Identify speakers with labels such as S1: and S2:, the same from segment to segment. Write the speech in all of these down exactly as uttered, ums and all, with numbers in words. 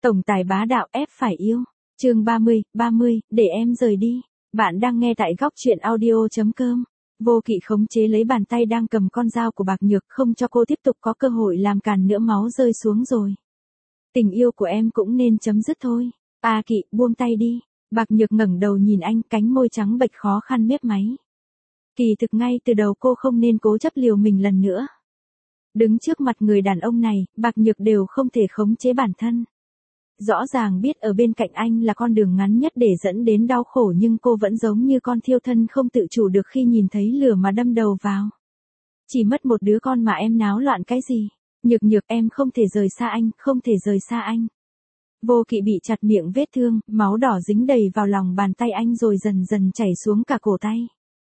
S1: Tổng tài bá đạo ép phải yêu. Chương ba mươi, ba mươi, để em rời đi. Bạn đang nghe tại góc truyện audio chấm com. Vô Kỵ khống chế lấy bàn tay đang cầm con dao của Bạc Nhược, không cho cô tiếp tục có cơ hội làm càn nữa, máu rơi xuống rồi. Tình yêu của em cũng nên chấm dứt thôi. A Kỵ, buông tay đi. Bạc Nhược ngẩng đầu nhìn anh, cánh môi trắng bệch khó khăn mép máy. Kỳ thực ngay từ đầu cô không nên cố chấp liều mình lần nữa. Đứng trước mặt người đàn ông này, Bạc Nhược đều không thể khống chế bản thân. Rõ ràng biết ở bên cạnh anh là con đường ngắn nhất để dẫn đến đau khổ, nhưng cô vẫn giống như con thiêu thân không tự chủ được khi nhìn thấy lửa mà đâm đầu vào. Chỉ mất một đứa con mà em náo loạn cái gì? Nhược Nhược, em không thể rời xa anh, không thể rời xa anh. Vô Kỵ bị chặt miệng vết thương, máu đỏ dính đầy vào lòng bàn tay anh rồi dần dần chảy xuống cả cổ tay.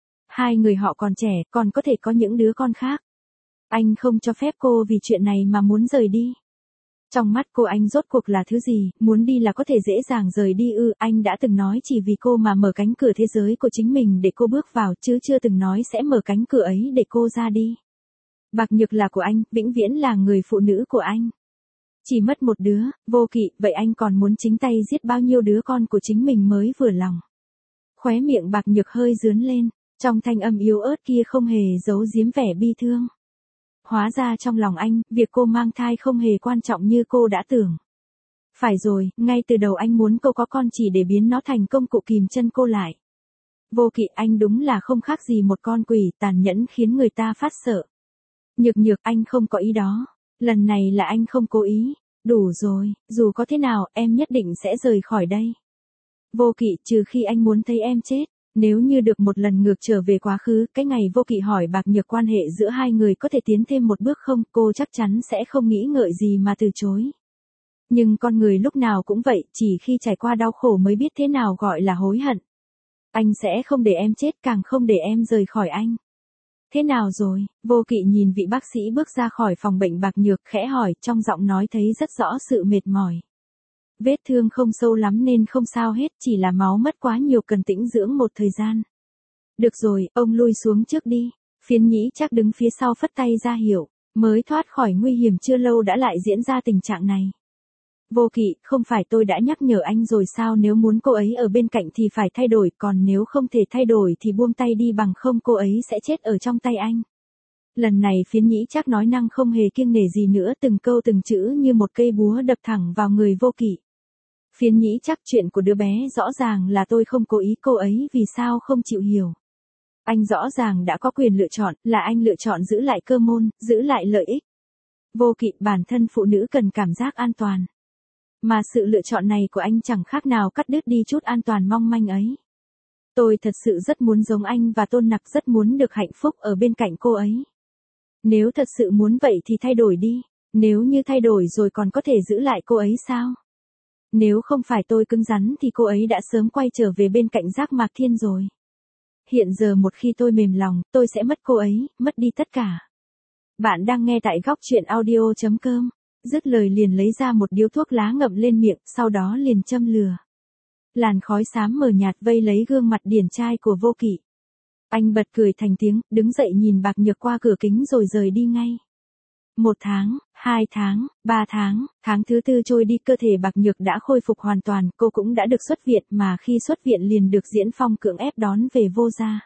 S1: Hai người họ còn trẻ, còn có thể có những đứa con khác. Anh không cho phép cô vì chuyện này mà muốn rời đi. Trong mắt cô anh rốt cuộc là thứ gì, muốn đi là có thể dễ dàng rời đi ư? Anh đã từng nói chỉ vì cô mà mở cánh cửa thế giới của chính mình để cô bước vào, chứ chưa từng nói sẽ mở cánh cửa ấy để cô ra đi. Bạc Nhược là của anh, vĩnh viễn là người phụ nữ của anh. Chỉ mất một đứa, Vô Kỵ, vậy anh còn muốn chính tay giết bao nhiêu đứa con của chính mình mới vừa lòng? Khóe miệng Bạc Nhược hơi rướn lên, trong thanh âm yếu ớt kia không hề giấu giếm vẻ bi thương. Hóa ra trong lòng anh, việc cô mang thai không hề quan trọng như cô đã tưởng. Phải rồi, ngay từ đầu anh muốn cô có con chỉ để biến nó thành công cụ kìm chân cô lại. Vô Kỵ, anh đúng là không khác gì một con quỷ, tàn nhẫn khiến người ta phát sợ. Nhược Nhược, anh không có ý đó. Lần này là anh không cố ý. Đủ rồi, dù có thế nào, em nhất định sẽ rời khỏi đây. Vô Kỵ, trừ khi anh muốn thấy em chết. Nếu như được một lần ngược trở về quá khứ, cái ngày Vô Kỵ hỏi Bạc Nhược quan hệ giữa hai người có thể tiến thêm một bước không, cô chắc chắn sẽ không nghĩ ngợi gì mà từ chối. Nhưng con người lúc nào cũng vậy, chỉ khi trải qua đau khổ mới biết thế nào gọi là hối hận. Anh sẽ không để em chết, càng không để em rời khỏi anh. Thế nào rồi? Vô Kỵ nhìn vị bác sĩ bước ra khỏi phòng bệnh Bạc Nhược, khẽ hỏi, trong giọng nói thấy rất rõ sự mệt mỏi. Vết thương không sâu lắm nên không sao hết, chỉ là máu mất quá nhiều, cần tĩnh dưỡng một thời gian. Được rồi, ông lui xuống trước đi. Phiến Nhĩ Trác đứng phía sau phất tay ra hiệu, mới thoát khỏi nguy hiểm chưa lâu đã lại diễn ra tình trạng này. Vô Kỵ, không phải tôi đã nhắc nhở anh rồi sao, nếu muốn cô ấy ở bên cạnh thì phải thay đổi, còn nếu không thể thay đổi thì buông tay đi, bằng không cô ấy sẽ chết ở trong tay anh. Lần này Phiến Nhĩ Trác nói năng không hề kiêng nể gì nữa, từng câu từng chữ như một cây búa đập thẳng vào người Vô Kỵ. Phiến Nhĩ Trác, chuyện của đứa bé rõ ràng là tôi không cố ý, cô ấy vì sao không chịu hiểu. Anh rõ ràng đã có quyền lựa chọn, là anh lựa chọn giữ lại cơ môn, giữ lại lợi ích. Vô Kỵ, bản thân phụ nữ cần cảm giác an toàn. Mà sự lựa chọn này của anh chẳng khác nào cắt đứt đi chút an toàn mong manh ấy. Tôi thật sự rất muốn giống anh và Tôn Nặc, rất muốn được hạnh phúc ở bên cạnh cô ấy. Nếu thật sự muốn vậy thì thay đổi đi, nếu như thay đổi rồi còn có thể giữ lại cô ấy sao? Nếu không phải tôi cứng rắn thì cô ấy đã sớm quay trở về bên cạnh Giác Mạc Thiên rồi. Hiện giờ một khi tôi mềm lòng, tôi sẽ mất cô ấy, mất đi tất cả. Bạn đang nghe tại góc truyện audio chấm com. Dứt lời liền lấy ra một điếu thuốc lá ngậm lên miệng, sau đó liền châm lửa. Làn khói xám mờ nhạt vây lấy gương mặt điển trai của Vô Kỵ. Anh bật cười thành tiếng, đứng dậy nhìn Bạc Nhược qua cửa kính rồi rời đi ngay. Một tháng, hai tháng, ba tháng, tháng thứ tư trôi đi, cơ thể Bạc Nhược đã khôi phục hoàn toàn, cô cũng đã được xuất viện, mà khi xuất viện liền được Diễn Phong cưỡng ép đón về Vô gia.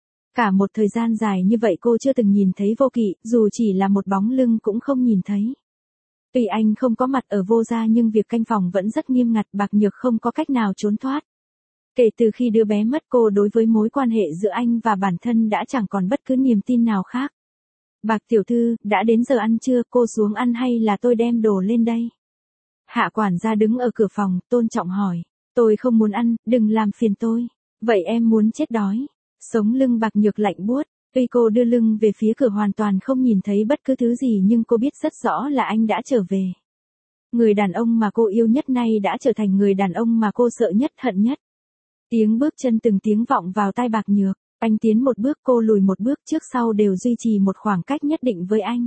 S1: Cả một thời gian dài như vậy cô chưa từng nhìn thấy Vô Kỵ, dù chỉ là một bóng lưng cũng không nhìn thấy. Tuy anh không có mặt ở Vô gia nhưng việc canh phòng vẫn rất nghiêm ngặt, Bạc Nhược không có cách nào trốn thoát. Kể từ khi đứa bé mất, cô đối với mối quan hệ giữa anh và bản thân đã chẳng còn bất cứ niềm tin nào khác. Bạc tiểu thư, đã đến giờ ăn trưa, cô xuống ăn hay là tôi đem đồ lên đây? Hạ quản gia đứng ở cửa phòng, tôn trọng hỏi. Tôi không muốn ăn, đừng làm phiền tôi. Vậy em muốn chết đói. Sống lưng Bạc Nhược lạnh buốt. Tuy cô đưa lưng về phía cửa hoàn toàn không nhìn thấy bất cứ thứ gì, nhưng cô biết rất rõ là anh đã trở về. Người đàn ông mà cô yêu nhất nay đã trở thành người đàn ông mà cô sợ nhất, hận nhất. Tiếng bước chân từng tiếng vọng vào tai Bạc Nhược. Anh tiến một bước, cô lùi một bước, trước sau đều duy trì một khoảng cách nhất định với anh.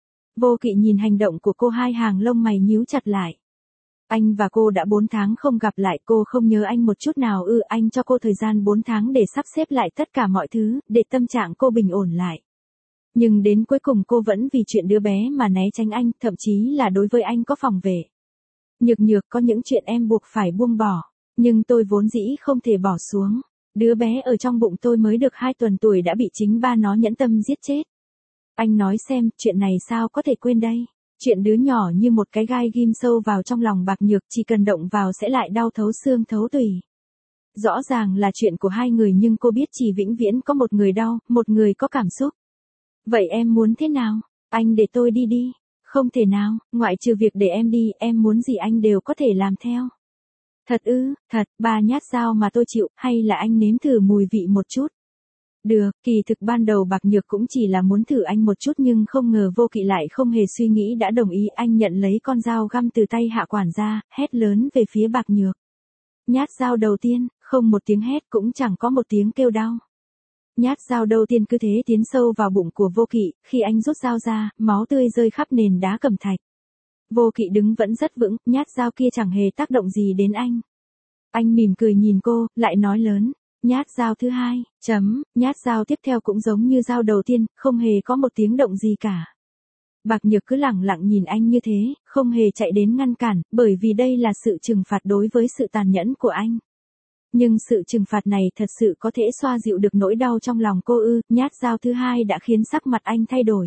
S1: Vô Kỵ nhìn hành động của cô, hai hàng lông mày nhíu chặt lại. Anh và cô đã bốn tháng không gặp lại, cô không nhớ anh một chút nào ư? Anh cho cô thời gian bốn tháng để sắp xếp lại tất cả mọi thứ, để tâm trạng cô bình ổn lại. Nhưng đến cuối cùng cô vẫn vì chuyện đứa bé mà né tránh anh, thậm chí là đối với anh có phòng vệ. Nhược nhược, có những chuyện em buộc phải buông bỏ, nhưng tôi vốn dĩ không thể bỏ xuống. Đứa bé ở trong bụng tôi mới được hai tuần tuổi đã bị chính ba nó nhẫn tâm giết chết. Anh nói xem, chuyện này sao có thể quên đây? Chuyện đứa nhỏ như một cái gai ghim sâu vào trong lòng Bạc Nhược, chỉ cần động vào sẽ lại đau thấu xương thấu tủy. Rõ ràng là chuyện của hai người nhưng cô biết chỉ vĩnh viễn có một người đau, một người có cảm xúc. Vậy em muốn thế nào? Anh để tôi đi đi. Không thể nào, ngoại trừ việc để em đi, em muốn gì anh đều có thể làm theo. Thật ư, thật, ba nhát dao mà tôi chịu, hay là anh nếm thử mùi vị một chút? Được, kỳ thực ban đầu Bạc Nhược cũng chỉ là muốn thử anh một chút nhưng không ngờ Vô Kỵ lại không hề suy nghĩ đã đồng ý. Anh nhận lấy con dao găm từ tay hạ quản gia, hét lớn về phía Bạc Nhược. Nhát dao đầu tiên, không một tiếng hét cũng chẳng có một tiếng kêu đau. Nhát dao đầu tiên cứ thế tiến sâu vào bụng của Vô Kỵ, khi anh rút dao ra, máu tươi rơi khắp nền đá cẩm thạch. Vô Kỵ đứng vẫn rất vững, nhát dao kia chẳng hề tác động gì đến anh. Anh mỉm cười nhìn cô, lại nói lớn. Nhát dao thứ hai, chấm, nhát dao tiếp theo cũng giống như dao đầu tiên, không hề có một tiếng động gì cả. Bạc Nhược cứ lẳng lặng nhìn anh như thế, không hề chạy đến ngăn cản, bởi vì đây là sự trừng phạt đối với sự tàn nhẫn của anh. Nhưng sự trừng phạt này thật sự có thể xoa dịu được nỗi đau trong lòng cô ư? Nhát dao thứ hai đã khiến sắc mặt anh thay đổi.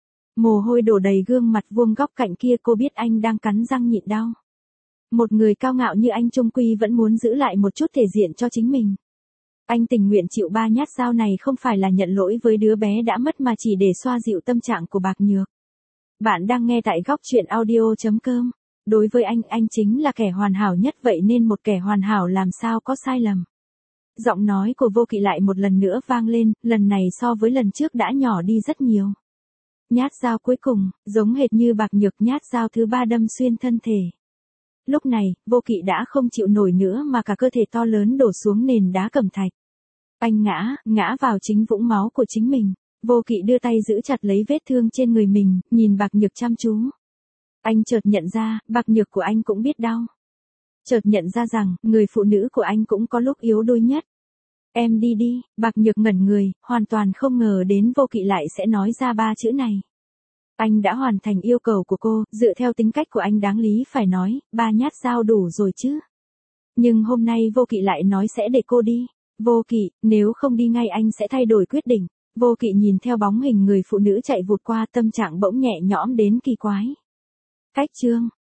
S1: Mồ hôi đổ đầy gương mặt vuông góc cạnh kia, cô biết anh đang cắn răng nhịn đau. Một người cao ngạo như anh chung quy vẫn muốn giữ lại một chút thể diện cho chính mình. Anh tình nguyện chịu ba nhát dao này không phải là nhận lỗi với đứa bé đã mất mà chỉ để xoa dịu tâm trạng của Bạc Nhược. Bạn đang nghe tại góc truyện audio chấm com. Đối với anh, anh chính là kẻ hoàn hảo nhất, vậy nên một kẻ hoàn hảo làm sao có sai lầm. Giọng nói của Vô Kỵ lại một lần nữa vang lên, lần này so với lần trước đã nhỏ đi rất nhiều. Nhát dao cuối cùng, giống hệt như Bạc Nhược, nhát dao thứ ba đâm xuyên thân thể. Lúc này, Vô Kỵ đã không chịu nổi nữa mà cả cơ thể to lớn đổ xuống nền đá cẩm thạch. Anh ngã, ngã vào chính vũng máu của chính mình. Vô Kỵ đưa tay giữ chặt lấy vết thương trên người mình, nhìn Bạc Nhược chăm chú. Anh chợt nhận ra, Bạc Nhược của anh cũng biết đau. Chợt nhận ra rằng, người phụ nữ của anh cũng có lúc yếu đuối nhất. Em đi đi, Bạc Nhược ngẩn người, hoàn toàn không ngờ đến Vô Kỵ lại sẽ nói ra ba chữ này. Anh đã hoàn thành yêu cầu của cô, dựa theo tính cách của anh đáng lý phải nói, ba nhát dao đủ rồi chứ. Nhưng hôm nay Vô Kỵ lại nói sẽ để cô đi. Vô Kỵ, nếu không đi ngay anh sẽ thay đổi quyết định. Vô Kỵ nhìn theo bóng hình người phụ nữ chạy vụt qua, tâm trạng bỗng nhẹ nhõm đến kỳ quái. Cách chương